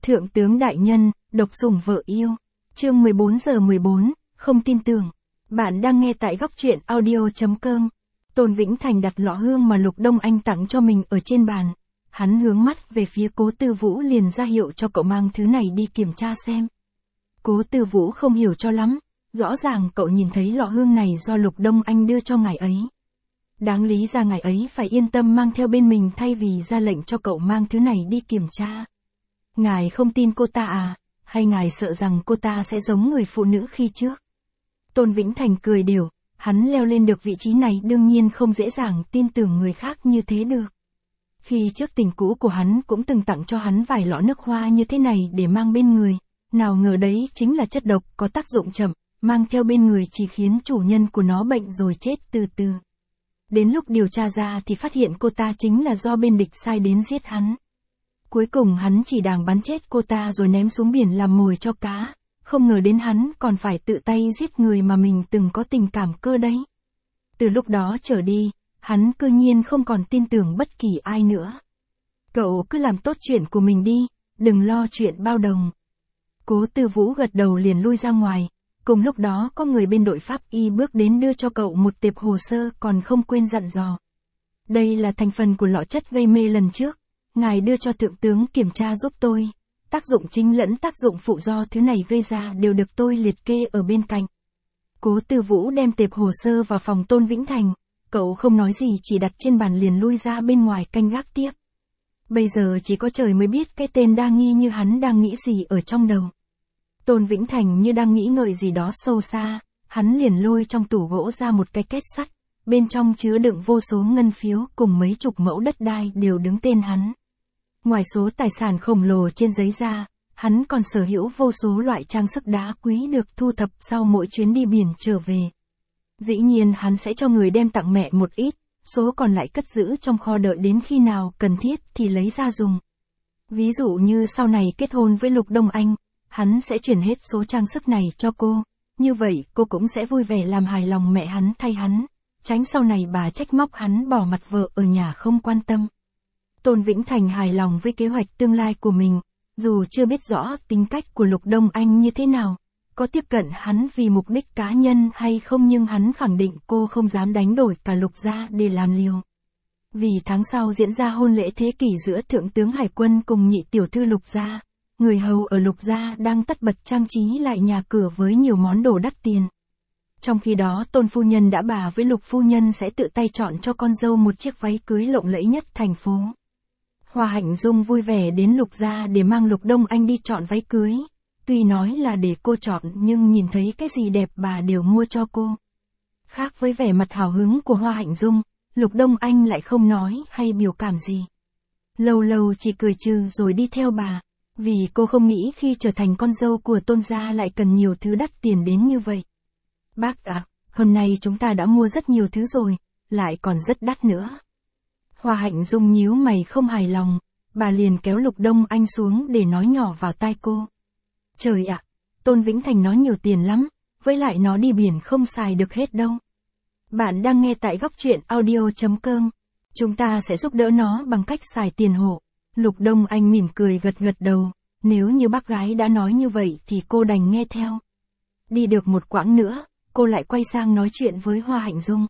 Thượng tướng đại nhân, độc sủng vợ yêu. Chương 14/14, không tin tưởng. Bạn đang nghe tại góc truyện audio.com. Tôn Vĩnh Thành đặt lọ hương mà Lục Đông Anh tặng cho mình ở trên bàn. Hắn hướng mắt về phía Cố Tư Vũ liền ra hiệu cho cậu mang thứ này đi kiểm tra xem. Cố Tư Vũ không hiểu cho lắm. Rõ ràng cậu nhìn thấy lọ hương này do Lục Đông Anh đưa cho ngài ấy. Đáng lý ra ngài ấy phải yên tâm mang theo bên mình thay vì ra lệnh cho cậu mang thứ này đi kiểm tra. Ngài không tin cô ta à, hay ngài sợ rằng cô ta sẽ giống người phụ nữ khi trước? Tôn Vĩnh Thành cười đều, hắn leo lên được vị trí này đương nhiên không dễ dàng tin tưởng người khác như thế được. Khi trước tình cũ của hắn cũng từng tặng cho hắn vài lọ nước hoa như thế này để mang bên người, nào ngờ đấy chính là chất độc có tác dụng chậm, mang theo bên người chỉ khiến chủ nhân của nó bệnh rồi chết từ từ. Đến lúc điều tra ra thì phát hiện cô ta chính là do bên địch sai đến giết hắn. Cuối cùng hắn chỉ đàng bắn chết cô ta rồi ném xuống biển làm mồi cho cá, không ngờ đến hắn còn phải tự tay giết người mà mình từng có tình cảm cơ đấy. Từ lúc đó trở đi, hắn cư nhiên không còn tin tưởng bất kỳ ai nữa. Cậu cứ làm tốt chuyện của mình đi, đừng lo chuyện bao đồng. Cố Tư Vũ gật đầu liền lui ra ngoài. Cùng lúc đó có người bên đội pháp y bước đến đưa cho cậu một tệp hồ sơ còn không quên dặn dò. Đây là thành phần của lọ chất gây mê lần trước. Ngài đưa cho thượng tướng kiểm tra giúp tôi. Tác dụng chính lẫn tác dụng phụ do thứ này gây ra đều được tôi liệt kê ở bên cạnh. Cố Tư Vũ đem tệp hồ sơ vào phòng Tôn Vĩnh Thành. Cậu không nói gì chỉ đặt trên bàn liền lui ra bên ngoài canh gác tiếp. Bây giờ chỉ có trời mới biết cái tên đa nghi như hắn đang nghĩ gì ở trong đầu. Tôn Vĩnh Thành như đang nghĩ ngợi gì đó sâu xa, hắn liền lôi trong tủ gỗ ra một cái két sắt, bên trong chứa đựng vô số ngân phiếu cùng mấy chục mẫu đất đai đều đứng tên hắn. Ngoài số tài sản khổng lồ trên giấy ra, hắn còn sở hữu vô số loại trang sức đá quý được thu thập sau mỗi chuyến đi biển trở về. Dĩ nhiên hắn sẽ cho người đem tặng mẹ một ít, số còn lại cất giữ trong kho đợi đến khi nào cần thiết thì lấy ra dùng. Ví dụ như sau này kết hôn với Lục Đông Anh, hắn sẽ chuyển hết số trang sức này cho cô, như vậy cô cũng sẽ vui vẻ làm hài lòng mẹ hắn thay hắn, tránh sau này bà trách móc hắn bỏ mặt vợ ở nhà không quan tâm. Tôn Vĩnh Thành hài lòng với kế hoạch tương lai của mình, dù chưa biết rõ tính cách của Lục Đông Anh như thế nào, có tiếp cận hắn vì mục đích cá nhân hay không nhưng hắn khẳng định cô không dám đánh đổi cả Lục gia để làm liều. Vì tháng sau diễn ra hôn lễ thế kỷ giữa Thượng tướng Hải quân cùng nhị tiểu thư Lục gia. Người hầu ở Lục gia đang tất bật trang trí lại nhà cửa với nhiều món đồ đắt tiền. Trong khi đó Tôn phu nhân đã bà với Lục phu nhân sẽ tự tay chọn cho con dâu một chiếc váy cưới lộng lẫy nhất thành phố. Hoa Hạnh Dung vui vẻ đến Lục gia để mang Lục Đông Anh đi chọn váy cưới. Tuy nói là để cô chọn nhưng nhìn thấy cái gì đẹp bà đều mua cho cô. Khác với vẻ mặt hào hứng của Hoa Hạnh Dung, Lục Đông Anh lại không nói hay biểu cảm gì. Lâu lâu chỉ cười trừ rồi đi theo bà. Vì cô không nghĩ khi trở thành con dâu của Tôn gia lại cần nhiều thứ đắt tiền đến như vậy. Bác ạ, hôm nay chúng ta đã mua rất nhiều thứ rồi, lại còn rất đắt nữa. Hoa Hạnh Dung nhíu mày không hài lòng, bà liền kéo Lục Đông Anh xuống để nói nhỏ vào tai cô. Trời ạ, Tôn Vĩnh Thành nó nhiều tiền lắm, với lại nó đi biển không xài được hết đâu. Bạn đang nghe tại góc truyện audio.com. Chúng ta sẽ giúp đỡ nó bằng cách xài tiền hộ. Lục Đông Anh mỉm cười gật gật đầu, nếu như bác gái đã nói như vậy thì cô đành nghe theo. Đi được một quãng nữa, cô lại quay sang nói chuyện với Hoa Hạnh Dung.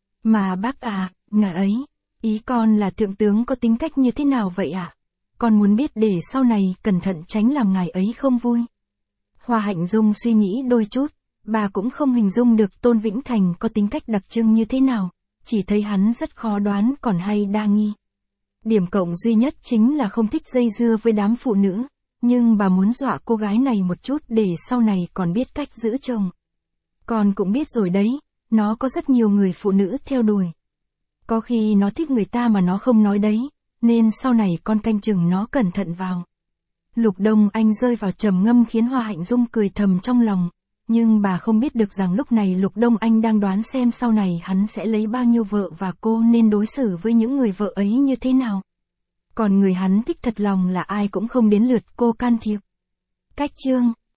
Mà bác à, ngài ấy, ý con là thượng tướng có tính cách như thế nào vậy ạ? Con muốn biết để sau này cẩn thận tránh làm ngài ấy không vui. Hoa Hạnh Dung suy nghĩ đôi chút, bà cũng không hình dung được Tôn Vĩnh Thành có tính cách đặc trưng như thế nào, chỉ thấy hắn rất khó đoán còn hay đa nghi. Điểm cộng duy nhất chính là không thích dây dưa với đám phụ nữ, nhưng bà muốn dọa cô gái này một chút để sau này còn biết cách giữ chồng. Con cũng biết rồi đấy, nó có rất nhiều người phụ nữ theo đuổi. Có khi nó thích người ta mà nó không nói đấy, nên sau này con canh chừng nó cẩn thận vào. Lục Đông Anh rơi vào trầm ngâm khiến Hoa Hạnh Dung cười thầm trong lòng, nhưng bà không biết được rằng lúc này Lục Đông Anh đang đoán xem sau này hắn sẽ lấy bao nhiêu vợ và cô nên đối xử với những người vợ ấy như thế nào. Còn người hắn thích thật lòng là ai cũng không đến lượt cô can thiệp. Cách chương